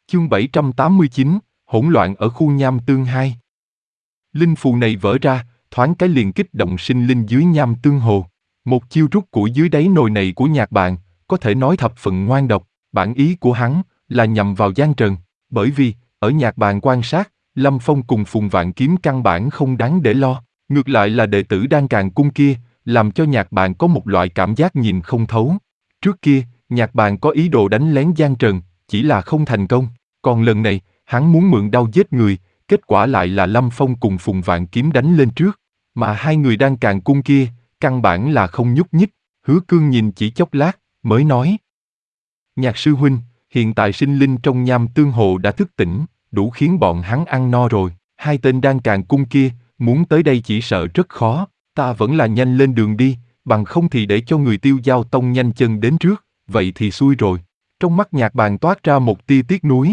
Chương 789, hỗn loạn ở khu nham tương 2. Linh phù này vỡ ra, thoáng cái liền kích động sinh linh dưới nham tương hồ. Một chiêu rút củi dưới đáy nồi này của Nhạc Bạn, có thể nói thập phần ngoan độc. Bản ý của hắn là nhằm vào Giang Trần, bởi vì ở Nhạc Bạn quan sát, Lâm Phong cùng Phùng Vạn Kiếm căn bản không đáng để lo. Ngược lại là đệ tử Đan Càn Cung kia, làm cho Nhạc Bạn có một loại cảm giác nhìn không thấu. Trước kia, Nhạc Bạn có ý đồ đánh lén Giang Trần, chỉ là không thành công. Còn lần này, hắn muốn mượn đao giết người, kết quả lại là Lâm Phong cùng Phùng Vạn Kiếm đánh lên trước. Mà hai người Đan Càn Cung kia, căn bản là không nhúc nhích. Hứa Cương nhìn chỉ chốc lát, mới nói: Nhạc sư huynh, hiện tại sinh linh trong nham tương hồ đã thức tỉnh, đủ khiến bọn hắn ăn no rồi. Hai tên Đan Càn Cung kia, muốn tới đây chỉ sợ rất khó. Ta vẫn là nhanh lên đường đi, bằng không thì để cho người Tiêu Giao Tông nhanh chân đến trước, vậy thì xui rồi. Trong mắt Nhạc Bàn toát ra một tia tiếc nuối.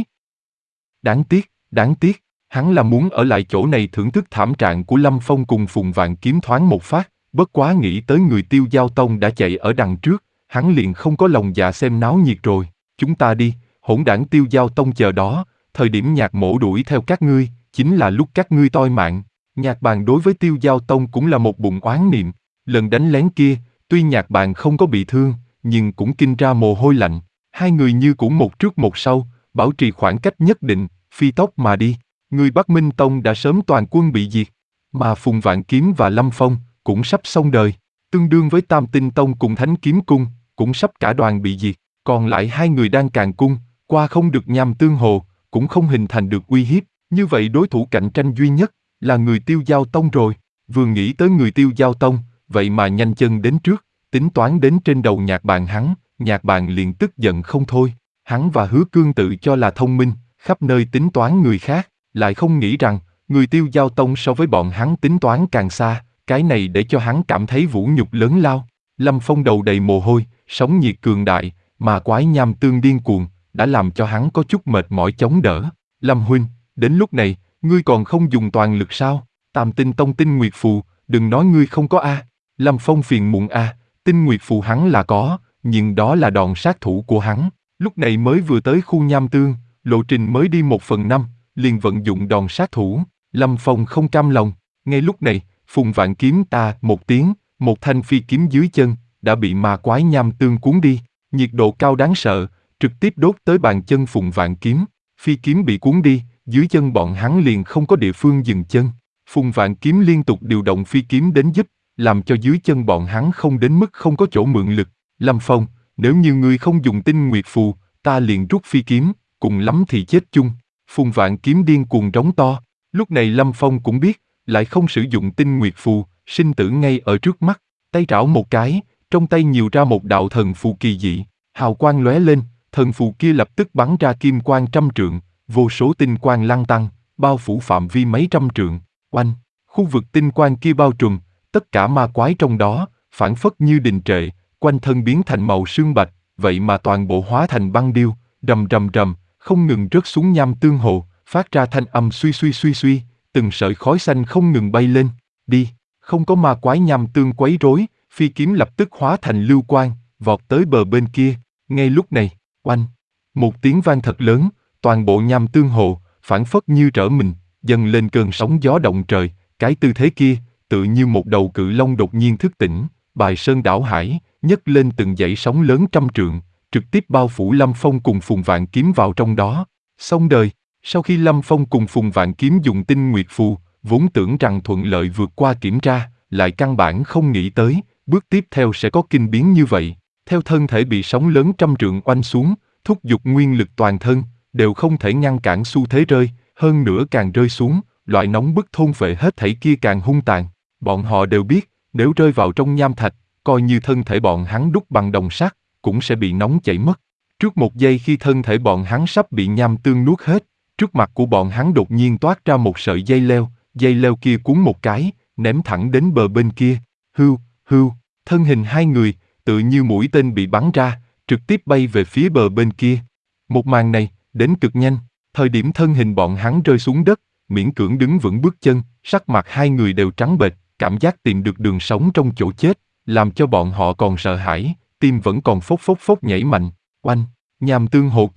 Đáng tiếc, hắn là muốn ở lại chỗ này thưởng thức thảm trạng của Lâm Phong cùng Phùng Vạn Kiếm thoáng một phát, bất quá nghĩ tới người Tiêu Giao Tông đã chạy ở đằng trước, hắn liền không có lòng dạ xem náo nhiệt rồi. Chúng ta đi, hỗn đảng Tiêu Giao Tông chờ đó, thời điểm Nhạc mỗ đuổi theo các ngươi, chính là lúc các ngươi toi mạng. Nhạc Bàn đối với Tiêu Giao Tông cũng là một bụng oán niệm. Lần đánh lén kia, tuy Nhạc Bàn không có bị thương, nhưng cũng kinh ra mồ hôi lạnh. Hai người như cũng một trước một sau, bảo trì khoảng cách nhất định, phi tốc mà đi. Người Bắc Minh Tông đã sớm toàn quân bị diệt, mà Phùng Vạn Kiếm và Lâm Phong cũng sắp xong đời, tương đương với Tam Tinh Tông cùng Thánh Kiếm Cung cũng sắp cả đoàn bị diệt. Còn lại hai người Đan Càn Cung, qua không được nham tương hồ, cũng không hình thành được uy hiếp. Như vậy đối thủ cạnh tranh duy nhất là người Tiêu Giao Tông rồi. Vừa nghĩ tới người Tiêu Giao Tông, vậy mà nhanh chân đến trước, tính toán đến trên đầu Nhạc Bàn hắn, Nhạc Bàn liền tức giận không thôi. Hắn và Hứa Cương tự cho là thông minh, khắp nơi tính toán người khác, lại không nghĩ rằng người Tiêu Giao Tông so với bọn hắn tính toán càng xa. Cái này để cho hắn cảm thấy vũ nhục lớn lao. Lâm Phong đầu đầy mồ hôi, sóng nhiệt cường đại, mà quái nham tương điên cuồng, đã làm cho hắn có chút mệt mỏi chống đỡ. Lâm huynh, đến lúc này, ngươi còn không dùng toàn lực sao? Tam Tinh Tông Tinh Nguyệt Phù, đừng nói ngươi không có a. Lâm Phong phiền muộn a, Tinh Nguyệt Phù hắn là có, nhưng đó là đòn sát thủ của hắn. Lúc này mới vừa tới khu nham tương, lộ trình mới đi 1/5, liền vận dụng đòn sát thủ. Lâm Phong không cam lòng. Ngay lúc này, Phùng Vạn Kiếm ta một tiếng, một thanh phi kiếm dưới chân đã bị ma quái nham tương cuốn đi. Nhiệt độ cao đáng sợ, trực tiếp đốt tới bàn chân Phùng Vạn Kiếm. Phi kiếm bị cuốn đi, dưới chân bọn hắn liền không có địa phương dừng chân. Phùng Vạn Kiếm liên tục điều động phi kiếm đến giúp, làm cho dưới chân bọn hắn không đến mức không có chỗ mượn lực. Lâm Phong, nếu như ngươi không dùng Tinh Nguyệt Phù, ta liền rút phi kiếm, cùng lắm thì chết chung. Phùng Vạn Kiếm điên cuồng rống to. Lúc này Lâm Phong cũng biết, lại không sử dụng Tinh Nguyệt Phù, sinh tử ngay ở trước mắt. Tay trảo một cái, trong tay nhiều ra một đạo thần phù kỳ dị, hào quang lóe lên, thần phù kia lập tức bắn ra kim quang trăm trượng, vô số tinh quang lăn tăng, bao phủ phạm vi mấy trăm trượng. Oanh, khu vực tinh quang kia bao trùm, tất cả ma quái trong đó, phảng phất như đình trệ, quanh thân biến thành màu sương bạch, vậy mà toàn bộ hóa thành băng điêu, rầm rầm rầm, không ngừng rớt xuống nham tương hồ, phát ra thanh âm suy suy, từng sợi khói xanh không ngừng bay lên. Đi, không có ma quái nham tương quấy rối, phi kiếm lập tức hóa thành lưu quang, vọt tới bờ bên kia. Ngay lúc này, oanh, một tiếng vang thật lớn, toàn bộ nham tương hồ, phảng phất như trở mình, dâng lên cơn sóng gió động trời. Cái tư thế kia, tự như một đầu cự long đột nhiên thức tỉnh, bài sơn đảo hải, nhấc lên từng dãy sóng lớn trăm trượng, trực tiếp bao phủ Lâm Phong cùng Phùng Vạn Kiếm vào trong đó. Xong đời. Sau khi Lâm Phong cùng Phùng Vạn Kiếm dùng Tinh Nguyệt Phù, vốn tưởng rằng thuận lợi vượt qua kiểm tra, lại căn bản không nghĩ tới, bước tiếp theo sẽ có kinh biến như vậy. Theo thân thể bị sóng lớn trăm trượng oanh xuống, thúc giục nguyên lực toàn thân, đều không thể ngăn cản xu thế rơi, hơn nữa càng rơi xuống, loại nóng bức thôn phệ hết thảy kia càng hung tàn. Bọn họ đều biết, nếu rơi vào trong nham thạch, coi như thân thể bọn hắn đúc bằng đồng sắt, cũng sẽ bị nóng chảy mất. Trước một giây khi thân thể bọn hắn sắp bị nham tương nuốt hết, trước mặt của bọn hắn đột nhiên toát ra một sợi dây leo kia cuốn một cái, ném thẳng đến bờ bên kia. Hưu, thân hình hai người, tự như mũi tên bị bắn ra, trực tiếp bay về phía bờ bên kia. Một màn này, đến cực nhanh, thời điểm thân hình bọn hắn rơi xuống đất, miễn cưỡng đứng vững bước chân, sắc mặt hai người đều trắng bệch, cảm giác tìm được đường sống trong chỗ chết, làm cho bọn họ còn sợ hãi, tim vẫn còn phốc phốc phốc nhảy mạnh. Oanh, nham tương hồ kia,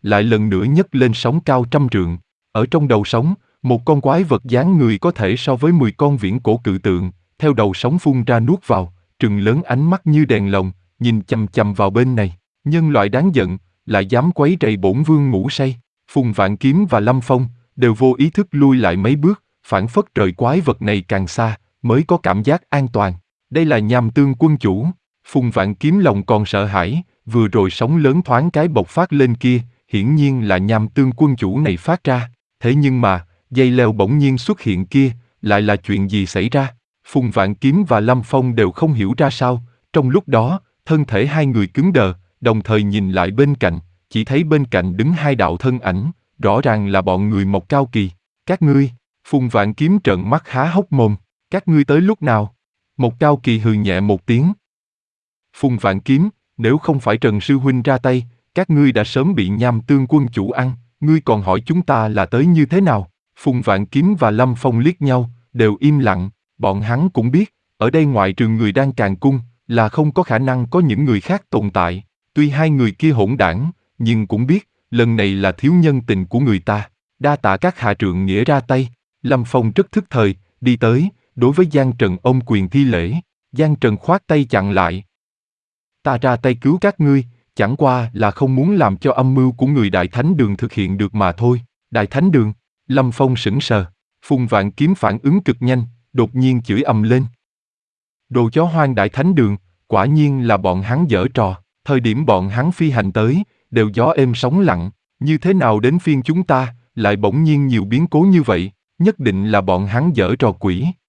lại lần nữa nhấc lên sóng cao trăm trượng. Ở trong đầu sóng, một con quái vật dáng người có thể so với 10 con viễn cổ cự tượng, theo đầu sóng phun ra nuốt vào, trừng lớn ánh mắt như đèn lồng, nhìn chằm chằm vào bên này. Nhân loại đáng giận, lại dám quấy rầy bổn vương ngủ say. Phùng Vạn Kiếm và Lâm Phong đều vô ý thức lui lại mấy bước, phảng phất rời quái vật này càng xa, mới có cảm giác an toàn. Đây là Nham Tương quân chủ. Phùng Vạn Kiếm lòng còn sợ hãi, vừa rồi sóng lớn thoáng cái bộc phát lên kia, hiển nhiên là Nham Tương quân chủ này phát ra. Thế nhưng mà, dây leo bỗng nhiên xuất hiện kia, lại là chuyện gì xảy ra? Phùng Vạn Kiếm và Lâm Phong đều không hiểu ra sao, trong lúc đó, thân thể hai người cứng đờ, đồng thời nhìn lại bên cạnh, chỉ thấy bên cạnh đứng hai đạo thân ảnh, rõ ràng là bọn người Mộc Cao Kỳ. Các ngươi, Phùng Vạn Kiếm trợn mắt há hốc mồm, các ngươi tới lúc nào? Mộc Cao Kỳ hừ nhẹ một tiếng. Phùng Vạn Kiếm, nếu không phải Trần Sư Huynh ra tay, các ngươi đã sớm bị Nham Tương quân chủ ăn, ngươi còn hỏi chúng ta là tới như thế nào? Phùng Vạn Kiếm và Lâm Phong liếc nhau, đều im lặng, bọn hắn cũng biết, ở đây ngoại trừ người đang càn cung, là không có khả năng có những người khác tồn tại. Tuy hai người kia hỗn đảng, nhưng cũng biết, lần này là thiếu nhân tình của người ta. Đa tạ các hạ trượng nghĩa ra tay. Lâm Phong rất thức thời, đi tới, đối với Giang Trần ôm quyền thi lễ. Giang Trần khoát tay chặn lại. Ta ra tay cứu các ngươi, chẳng qua là không muốn làm cho âm mưu của người Đại Thánh Đường thực hiện được mà thôi. Đại Thánh Đường? Lâm Phong sững sờ. Phùng Vạn Kiếm phản ứng cực nhanh, đột nhiên chửi ầm lên. Đồ chó hoang Đại Thánh Đường, quả nhiên là bọn hắn giở trò. Thời điểm bọn hắn phi hành tới, đều gió êm sóng lặng, như thế nào đến phiên chúng ta, lại bỗng nhiên nhiều biến cố như vậy, nhất định là bọn hắn giở trò quỷ.